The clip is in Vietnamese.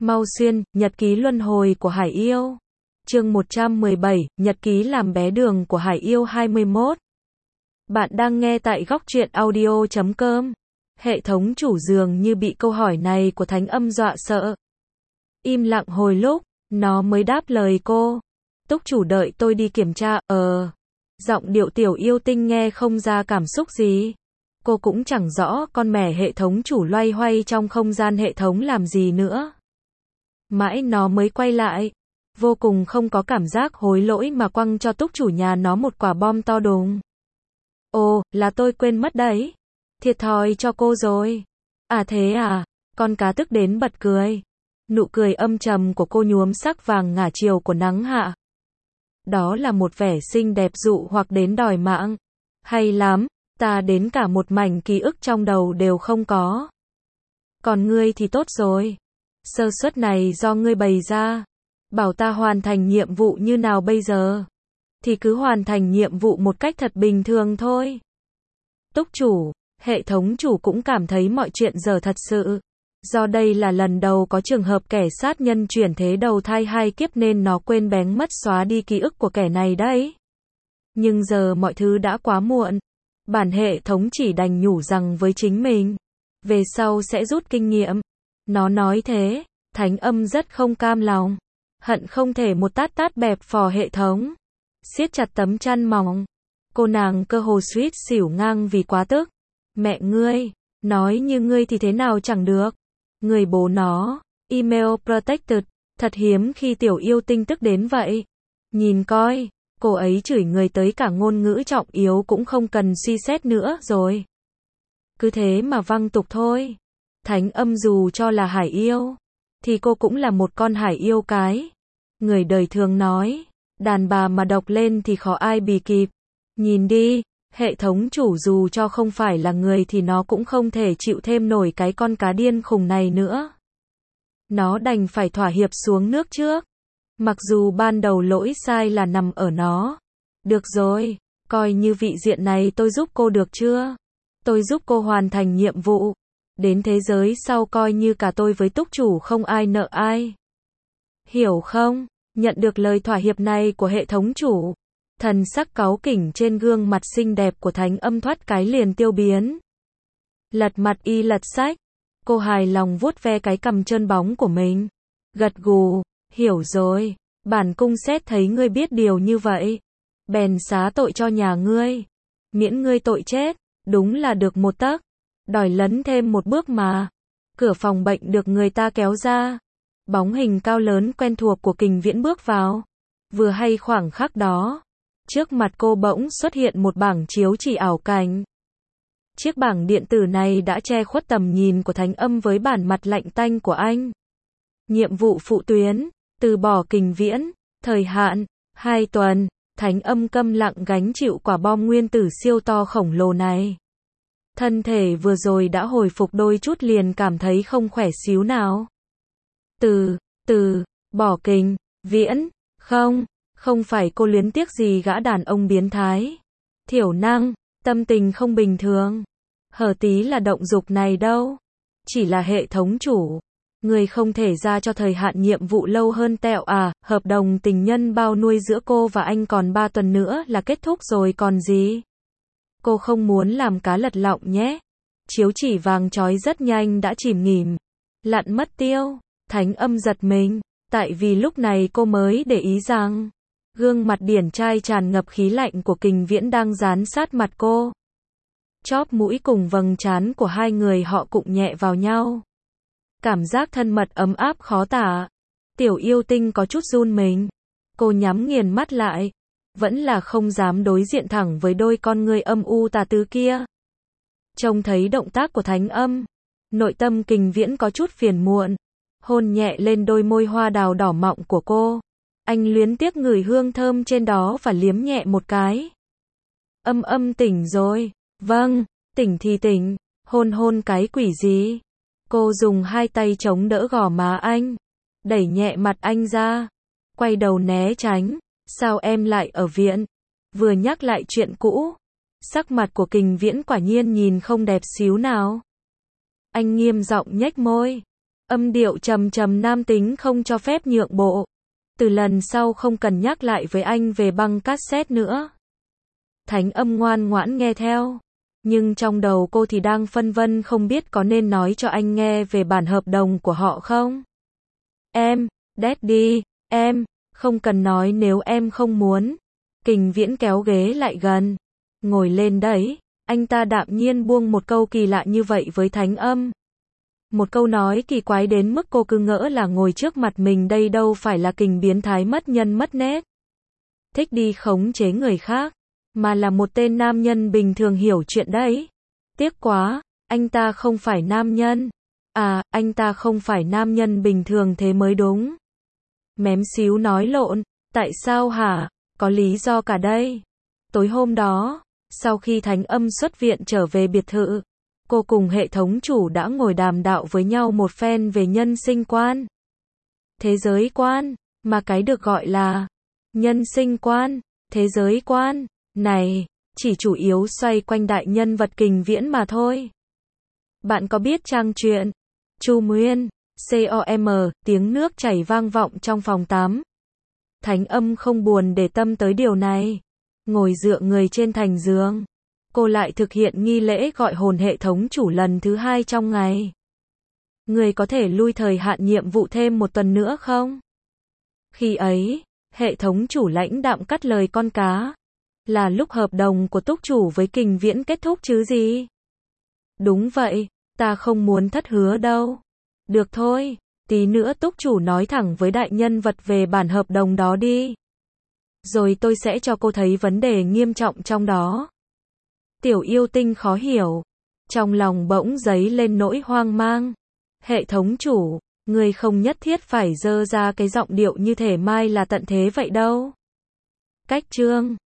Mau xuyên, nhật ký luân hồi của Hải Yêu. Chương 117, nhật ký làm bé đường của Hải Yêu 21. Bạn đang nghe tại góc truyện audio.com. Hệ thống chủ dường như bị câu hỏi này của Thánh Âm dọa sợ. Im lặng hồi lúc, nó mới đáp lời cô. Túc chủ đợi tôi đi kiểm tra, Giọng điệu tiểu yêu tinh nghe không ra cảm xúc gì. Cô cũng chẳng rõ con mẻ hệ thống chủ loay hoay trong không gian hệ thống làm gì nữa. Mãi nó mới quay lại. Vô cùng không có cảm giác hối lỗi mà quăng cho túc chủ nhà nó một quả bom to đùng. Ồ, là tôi quên mất đấy. Thiệt thòi cho cô rồi. À thế à, con cá tức đến bật cười. Nụ cười âm trầm của cô nhuốm sắc vàng ngả chiều của nắng hạ. Đó là một vẻ xinh đẹp dụ hoặc đến đòi mạng. Hay lắm, ta đến cả một mảnh ký ức trong đầu đều không có. Còn ngươi thì tốt rồi. Sơ suất này do ngươi bày ra. Bảo ta hoàn thành nhiệm vụ như nào bây giờ? Thì cứ hoàn thành nhiệm vụ một cách thật bình thường thôi. Túc chủ, hệ thống chủ cũng cảm thấy mọi chuyện dở thật sự. Do đây là lần đầu có trường hợp kẻ sát nhân chuyển thế đầu thai 2 kiếp nên nó quên bén mất xóa đi ký ức của kẻ này đấy. Nhưng giờ mọi thứ đã quá muộn. Bản hệ thống chỉ đành nhủ rằng với chính mình. Về sau sẽ rút kinh nghiệm. Nó nói thế, Thánh Âm rất không cam lòng. Hận không thể một tát tát bẹp phò hệ thống. Siết chặt tấm chăn mỏng. Cô nàng cơ hồ suýt xỉu ngang vì quá tức. Mẹ ngươi, nói như ngươi thì thế nào chẳng được. Người bố nó, email protected, thật hiếm khi tiểu yêu tinh tức đến vậy. Nhìn coi, cô ấy chửi người tới cả ngôn ngữ trọng yếu cũng không cần suy xét nữa rồi. Cứ thế mà văng tục thôi. Thánh Âm dù cho là hải yêu, thì cô cũng là một con hải yêu cái. Người đời thường nói, đàn bà mà độc lên thì khó ai bì kịp. Nhìn đi, hệ thống chủ dù cho không phải là người thì nó cũng không thể chịu thêm nổi cái con cá điên khùng này nữa. Nó đành phải thỏa hiệp xuống nước trước. Mặc dù ban đầu lỗi sai là nằm ở nó. Được rồi, coi như vị diện này tôi giúp cô được chưa? Tôi giúp cô hoàn thành nhiệm vụ. Đến thế giới sau coi như cả tôi với túc chủ không ai nợ ai. Hiểu không? Nhận được lời thỏa hiệp này của hệ thống chủ. Thần sắc cáu kỉnh trên gương mặt xinh đẹp của Thánh Âm thoát cái liền tiêu biến. Lật mặt y lật sách. Cô hài lòng vuốt ve cái cằm trơn bóng của mình. Gật gù, hiểu rồi. Bản cung xét thấy ngươi biết điều như vậy. Bèn xá tội cho nhà ngươi. Miễn ngươi tội chết, đúng là được một tấc. Đòi lấn thêm một bước mà. Cửa phòng bệnh được người ta kéo ra. Bóng hình cao lớn quen thuộc của Kình Viễn bước vào. Vừa hay khoảng khắc đó, trước mặt cô bỗng xuất hiện một bảng chiếu chỉ ảo cảnh. Chiếc bảng điện tử này đã che khuất tầm nhìn của Thánh Âm với bản mặt lạnh tanh của anh. Nhiệm vụ phụ tuyến, từ bỏ Kình Viễn, thời hạn, 2 tuần, Thánh Âm câm lặng gánh chịu quả bom nguyên tử siêu to khổng lồ này. Thân thể vừa rồi đã hồi phục đôi chút liền cảm thấy không khỏe xíu nào. Bỏ Kình Viễn, không phải cô luyến tiếc gì gã đàn ông biến thái. Thiểu năng, tâm tình không bình thường. Hở tí là động dục này đâu. Chỉ là hệ thống chủ. Người không thể ra cho thời hạn nhiệm vụ lâu hơn tẹo à, hợp đồng tình nhân bao nuôi giữa cô và anh còn 3 tuần nữa là kết thúc rồi còn gì. Cô không muốn làm cá lật lọng nhé. Chiếu chỉ vàng chói rất nhanh đã chìm nghỉm. Lặn mất tiêu. Thánh Âm giật mình. Tại vì lúc này cô mới để ý rằng gương mặt điển trai tràn ngập khí lạnh của Kình Viễn đang dán sát mặt cô. Chóp mũi cùng vầng trán của hai người họ cụng nhẹ vào nhau. Cảm giác thân mật ấm áp khó tả. Tiểu yêu tinh có chút run mình. Cô nhắm nghiền mắt lại. Vẫn là không dám đối diện thẳng với đôi con ngươi âm u tà tứ kia. Trông thấy động tác của Thánh Âm, nội tâm Kình Viễn có chút phiền muộn. Hôn nhẹ lên đôi môi hoa đào đỏ mọng của cô. Anh luyến tiếc ngửi hương thơm trên đó và liếm nhẹ một cái. Âm tỉnh rồi. Vâng, tỉnh thì tỉnh. Hôn cái quỷ gì. Cô dùng 2 tay chống đỡ gò má anh. Đẩy nhẹ mặt anh ra. Quay đầu né tránh. Sao em lại ở viện? Vừa nhắc lại chuyện cũ. Sắc mặt của Kình Viễn quả nhiên nhìn không đẹp xíu nào. Anh nghiêm giọng nhếch môi. Âm điệu trầm trầm nam tính không cho phép nhượng bộ. Từ lần sau không cần nhắc lại với anh về băng cassette nữa. Thánh Âm ngoan ngoãn nghe theo. Nhưng trong đầu cô thì đang phân vân không biết có nên nói cho anh nghe về bản hợp đồng của họ không. Daddy, không cần nói nếu em không muốn. Kình Viễn kéo ghế lại gần. Ngồi lên đấy. Anh ta đạm nhiên buông một câu kỳ lạ như vậy với Thánh Âm. Một câu nói kỳ quái đến mức cô cứ ngỡ là ngồi trước mặt mình đây đâu phải là Kình biến thái mất nhân mất nét. Thích đi khống chế người khác, mà là một tên nam nhân bình thường hiểu chuyện đấy. Tiếc quá, anh ta không phải nam nhân. Anh ta không phải nam nhân bình thường thế mới đúng. Mém xíu nói lộn, tại sao hả? Có lý do cả đây. Tối hôm đó, sau khi Thánh Âm xuất viện trở về biệt thự, cô cùng hệ thống chủ đã ngồi đàm đạo với nhau một phen về nhân sinh quan, thế giới quan, mà cái được gọi là nhân sinh quan, thế giới quan này chỉ chủ yếu xoay quanh đại nhân vật Kình Viễn mà thôi. Bạn có biết trang truyện Chu Nguyên, com, tiếng nước chảy vang vọng trong phòng tắm. Thánh Âm không buồn để tâm tới điều này. Ngồi dựa người trên thành giường. Cô lại thực hiện nghi lễ gọi hồn hệ thống chủ lần thứ 2 trong ngày. Người có thể lui thời hạn nhiệm vụ thêm 1 tuần nữa không? Khi ấy, hệ thống chủ lãnh đạm cắt lời con cá. Là lúc hợp đồng của túc chủ với Kình Viễn kết thúc chứ gì? Đúng vậy, ta không muốn thất hứa đâu. Được thôi, tí nữa túc chủ nói thẳng với đại nhân vật về bản hợp đồng đó đi. Rồi tôi sẽ cho cô thấy vấn đề nghiêm trọng trong đó. Tiểu yêu tinh khó hiểu. Trong lòng bỗng dấy lên nỗi hoang mang. Hệ thống chủ, người không nhất thiết phải dơ ra cái giọng điệu như thể mai là tận thế vậy đâu. Cách chương